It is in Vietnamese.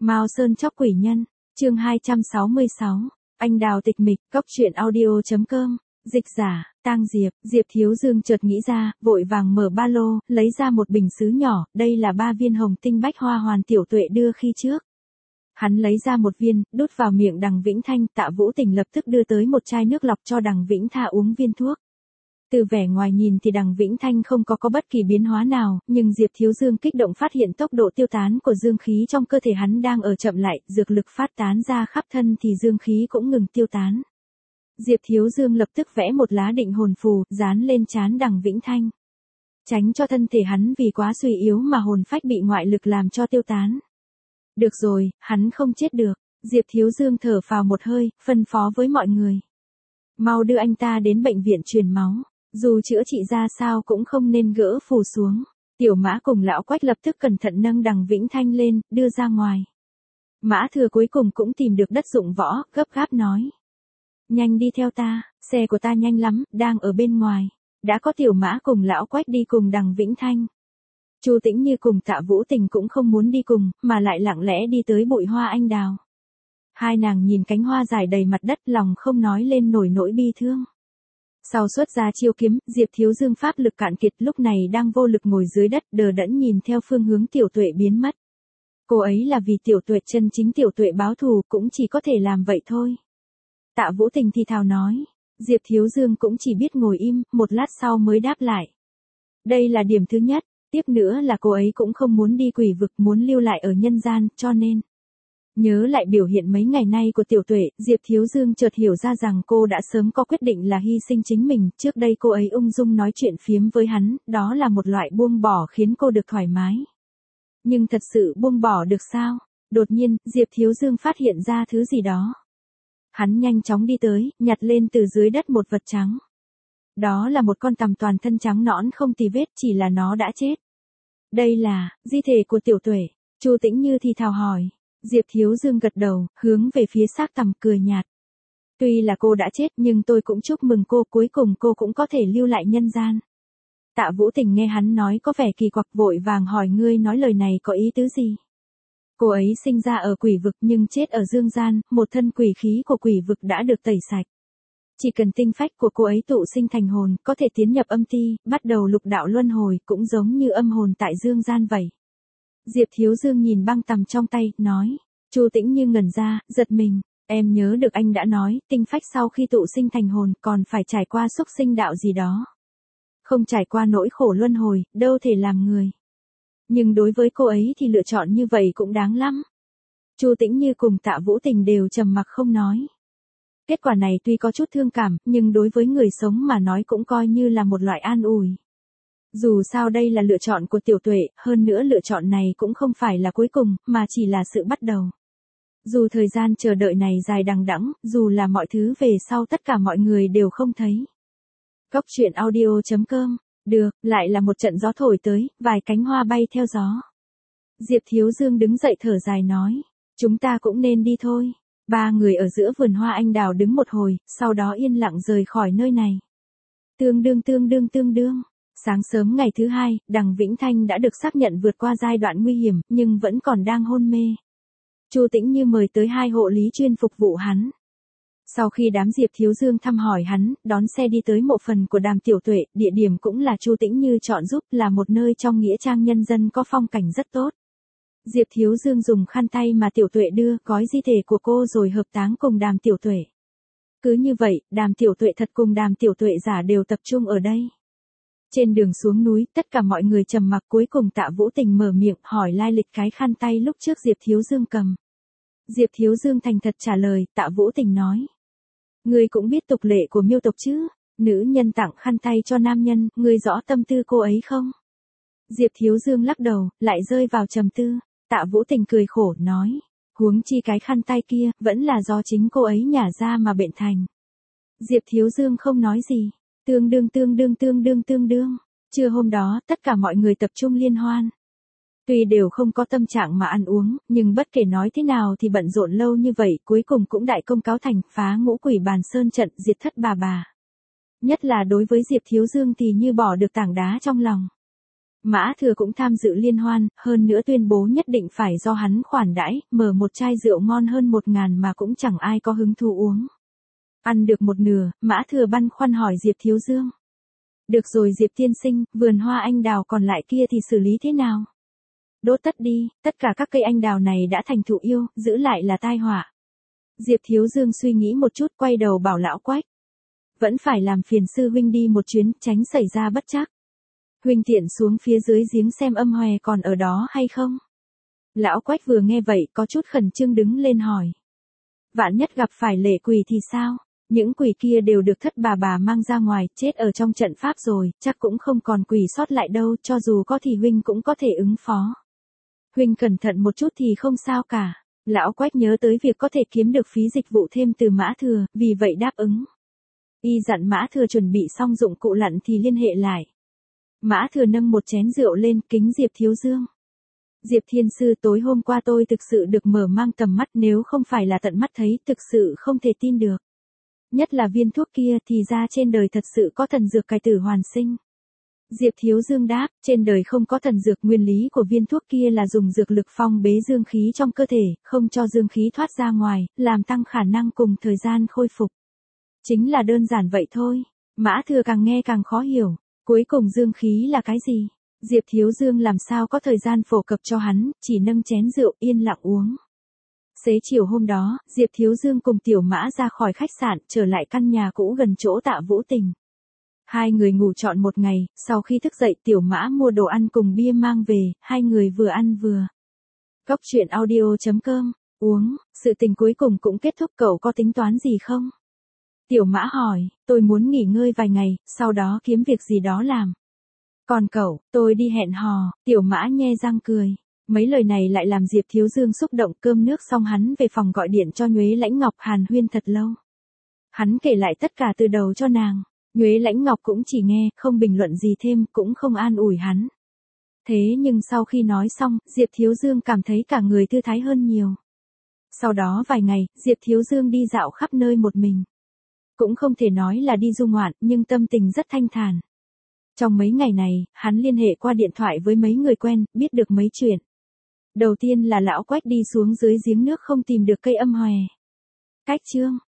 Mao Sơn chóc quỷ nhân, chương 266, anh đào tịch mịch, góc truyện audio.com, dịch giả, Tang Diệp, Diệp Thiếu Dương chợt nghĩ ra, vội vàng mở ba lô, lấy ra một bình sứ nhỏ, đây là 3 viên hồng tinh bách hoa hoàn tiểu tuệ đưa khi trước. Hắn lấy ra một viên, đút vào miệng Đằng Vĩnh Thanh, Tạ Vũ Tình lập tức đưa tới một chai nước lọc cho Đằng Vĩnh Tha uống viên thuốc. Từ vẻ ngoài nhìn thì Đằng Vĩnh Thanh không có bất kỳ biến hóa nào, nhưng Diệp Thiếu Dương kích động phát hiện tốc độ tiêu tán của dương khí trong cơ thể hắn đang ở chậm lại, dược lực phát tán ra khắp thân thì dương khí cũng ngừng tiêu tán. Diệp Thiếu Dương lập tức vẽ một lá định hồn phù, dán lên trán Đằng Vĩnh Thanh. Tránh cho thân thể hắn vì quá suy yếu mà hồn phách bị ngoại lực làm cho tiêu tán. Được rồi, hắn không chết được. Diệp Thiếu Dương thở phào một hơi, phân phó với mọi người. Mau đưa anh ta đến bệnh viện truyền máu. Dù chữa trị ra sao cũng không nên gỡ phù xuống. Tiểu Mã cùng lão Quách lập tức cẩn thận nâng Đằng Vĩnh Thanh lên, đưa ra ngoài. Mã Thừa cuối cùng cũng tìm được đất dụng võ, gấp gáp nói. Nhanh đi theo ta, xe của ta nhanh lắm, đang ở bên ngoài. Đã có Tiểu Mã cùng lão Quách đi cùng Đằng Vĩnh Thanh. Chu Tĩnh Như cùng Tạ Vũ Tình cũng không muốn đi cùng, mà lại lặng lẽ đi tới bụi hoa anh đào. Hai nàng nhìn cánh hoa dài đầy mặt đất, lòng không nói lên nổi nỗi bi thương. Sau xuất ra chiêu kiếm, Diệp Thiếu Dương pháp lực cạn kiệt lúc này đang vô lực ngồi dưới đất đờ đẫn nhìn theo phương hướng tiểu tuệ biến mất. Cô ấy là vì tiểu tuệ chân chính tiểu tuệ báo thù cũng chỉ có thể làm vậy thôi. Tạ Vũ Tình thì thào nói. Diệp Thiếu Dương cũng chỉ biết ngồi im, một lát sau mới đáp lại. Đây là điểm thứ nhất, tiếp nữa là cô ấy cũng không muốn đi quỷ vực, muốn lưu lại ở nhân gian, cho nên. Nhớ lại biểu hiện mấy ngày nay của tiểu tuệ, Diệp Thiếu Dương chợt hiểu ra rằng cô đã sớm có quyết định là hy sinh chính mình, trước đây cô ấy ung dung nói chuyện phiếm với hắn, đó là một loại buông bỏ khiến cô được thoải mái. Nhưng thật sự buông bỏ được sao? Đột nhiên, Diệp Thiếu Dương phát hiện ra thứ gì đó. Hắn nhanh chóng đi tới, nhặt lên từ dưới đất một vật trắng. Đó là một con tằm toàn thân trắng nõn không tì vết, chỉ là nó đã chết. Đây là di thể của tiểu tuệ. Chu Tĩnh Như thì thào hỏi. Diệp Thiếu Dương gật đầu, hướng về phía xác tằm cười nhạt. Tuy là cô đã chết nhưng tôi cũng chúc mừng cô, cuối cùng cô cũng có thể lưu lại nhân gian. Tạ Vũ Tình nghe hắn nói có vẻ kỳ quặc, vội vàng hỏi ngươi nói lời này có ý tứ gì. Cô ấy sinh ra ở quỷ vực nhưng chết ở dương gian, một thân quỷ khí của quỷ vực đã được tẩy sạch. Chỉ cần tinh phách của cô ấy tụ sinh thành hồn, có thể tiến nhập âm ti, bắt đầu lục đạo luân hồi, cũng giống như âm hồn tại dương gian vậy. Diệp Thiếu Dương nhìn băng tằm trong tay, nói. Chu Tĩnh Như ngẩn ra, giật mình. Em nhớ được anh đã nói, tinh phách sau khi tụ sinh thành hồn, còn phải trải qua xúc sinh đạo gì đó. Không trải qua nỗi khổ luân hồi, đâu thể làm người. Nhưng đối với cô ấy thì lựa chọn như vậy cũng đáng lắm. Chu Tĩnh Như cùng Tạ Vũ Tình đều trầm mặc không nói. Kết quả này tuy có chút thương cảm, nhưng đối với người sống mà nói cũng coi như là một loại an ủi. Dù sao đây là lựa chọn của tiểu tuệ, hơn nữa lựa chọn này cũng không phải là cuối cùng, mà chỉ là sự bắt đầu. Dù thời gian chờ đợi này dài đằng đẵng, dù là mọi thứ về sau tất cả mọi người đều không thấy. Góc truyện audio.com, được, lại là một trận gió thổi tới, vài cánh hoa bay theo gió. Diệp Thiếu Dương đứng dậy thở dài nói, chúng ta cũng nên đi thôi. Ba người ở giữa vườn hoa anh đào đứng một hồi, sau đó yên lặng rời khỏi nơi này. Tương đương. Sáng sớm ngày thứ hai, Đằng Vĩnh Thanh đã được xác nhận vượt qua giai đoạn nguy hiểm, nhưng vẫn còn đang hôn mê. Chu Tĩnh Như mời tới 2 hộ lý chuyên phục vụ hắn. Sau khi đám Diệp Thiếu Dương thăm hỏi hắn, đón xe đi tới mộ phần của Đàm Tiểu Tuệ, địa điểm cũng là Chu Tĩnh Như chọn giúp, là một nơi trong nghĩa trang nhân dân có phong cảnh rất tốt. Diệp Thiếu Dương dùng khăn tay mà Tiểu Tuệ đưa, gói di thể của cô rồi hợp táng cùng Đàm Tiểu Tuệ. Cứ như vậy, Đàm Tiểu Tuệ thật cùng Đàm Tiểu Tuệ giả đều tập trung ở đây. Trên đường xuống núi, tất cả mọi người trầm mặc, cuối cùng Tạ Vũ Tình mở miệng hỏi lai lịch cái khăn tay lúc trước Diệp Thiếu Dương cầm. Diệp Thiếu Dương thành thật trả lời, Tạ Vũ Tình nói. Ngươi cũng biết tục lệ của Miêu tộc chứ, nữ nhân tặng khăn tay cho nam nhân, ngươi rõ tâm tư cô ấy không? Diệp Thiếu Dương lắc đầu, lại rơi vào trầm tư. Tạ Vũ Tình cười khổ, nói. Huống chi cái khăn tay kia, vẫn là do chính cô ấy nhả ra mà bệnh thành. Diệp Thiếu Dương không nói gì. Tương đương. Trưa hôm đó, tất cả mọi người tập trung liên hoan. Tuy đều không có tâm trạng mà ăn uống, nhưng bất kể nói thế nào thì bận rộn lâu như vậy, cuối cùng cũng đại công cáo thành, phá ngũ quỷ bàn sơn trận, diệt thất bà. Nhất là đối với Diệp Thiếu Dương thì như bỏ được tảng đá trong lòng. Mã Thừa cũng tham dự liên hoan, hơn nữa tuyên bố nhất định phải do hắn khoản đãi, mở một chai rượu ngon hơn 1.000 mà cũng chẳng ai có hứng thú uống. Ăn được một nửa, Mã Thừa băn khoăn hỏi Diệp Thiếu Dương. Được rồi Diệp tiên sinh, vườn hoa anh đào còn lại kia thì xử lý thế nào? Đốt tất đi, tất cả các cây anh đào này đã thành thụ yêu, giữ lại là tai họa. Diệp Thiếu Dương suy nghĩ một chút quay đầu bảo lão Quách. Vẫn phải làm phiền sư huynh đi một chuyến, tránh xảy ra bất trắc. Huynh tiện xuống phía dưới giếng xem âm hòe còn ở đó hay không? Lão Quách vừa nghe vậy có chút khẩn trương đứng lên hỏi. Vạn nhất gặp phải lệ quỷ thì sao? Những quỷ kia đều được thất bà mang ra ngoài, chết ở trong trận pháp rồi, chắc cũng không còn quỷ sót lại đâu, cho dù có thì huynh cũng có thể ứng phó. Huynh cẩn thận một chút thì không sao cả. Lão Quách nhớ tới việc có thể kiếm được phí dịch vụ thêm từ Mã Thừa, vì vậy đáp ứng. Y dặn Mã Thừa chuẩn bị xong dụng cụ lặn thì liên hệ lại. Mã Thừa nâng một chén rượu lên kính Diệp Thiếu Dương. Diệp Thiên Sư, tối hôm qua tôi thực sự được mở mang tầm mắt, nếu không phải là tận mắt thấy thực sự không thể tin được. Nhất là viên thuốc kia thì ra trên đời thật sự có thần dược cải tử hoàn sinh. Diệp Thiếu Dương đáp, trên đời không có thần dược, nguyên lý của viên thuốc kia là dùng dược lực phong bế dương khí trong cơ thể, không cho dương khí thoát ra ngoài, làm tăng khả năng cùng thời gian khôi phục. Chính là đơn giản vậy thôi. Mã Thừa càng nghe càng khó hiểu, cuối cùng dương khí là cái gì? Diệp Thiếu Dương làm sao có thời gian phổ cập cho hắn, chỉ nâng chén rượu yên lặng uống. Xế chiều hôm đó, Diệp Thiếu Dương cùng Tiểu Mã ra khỏi khách sạn, trở lại căn nhà cũ gần chỗ Tạ Vũ Tình. Hai người ngủ trọn một ngày, sau khi thức dậy Tiểu Mã mua đồ ăn cùng bia mang về, hai người vừa ăn vừa. Cốc truyện audio.com, uống, sự tình cuối cùng cũng kết thúc, cậu có tính toán gì không? Tiểu Mã hỏi, tôi muốn nghỉ ngơi vài ngày, sau đó kiếm việc gì đó làm. Còn cậu, tôi đi hẹn hò, Tiểu Mã nhe răng cười. Mấy lời này lại làm Diệp Thiếu Dương xúc động, cơm nước xong hắn về phòng gọi điện cho Nhuế Lãnh Ngọc hàn huyên thật lâu. Hắn kể lại tất cả từ đầu cho nàng. Nhuế Lãnh Ngọc cũng chỉ nghe, không bình luận gì thêm, cũng không an ủi hắn. Thế nhưng sau khi nói xong, Diệp Thiếu Dương cảm thấy cả người thư thái hơn nhiều. Sau đó vài ngày, Diệp Thiếu Dương đi dạo khắp nơi một mình. Cũng không thể nói là đi du ngoạn, nhưng tâm tình rất thanh thản. Trong mấy ngày này, hắn liên hệ qua điện thoại với mấy người quen, biết được mấy chuyện. Đầu tiên là lão Quách đi xuống dưới giếng nước không tìm được cây âm hòe. Cách chương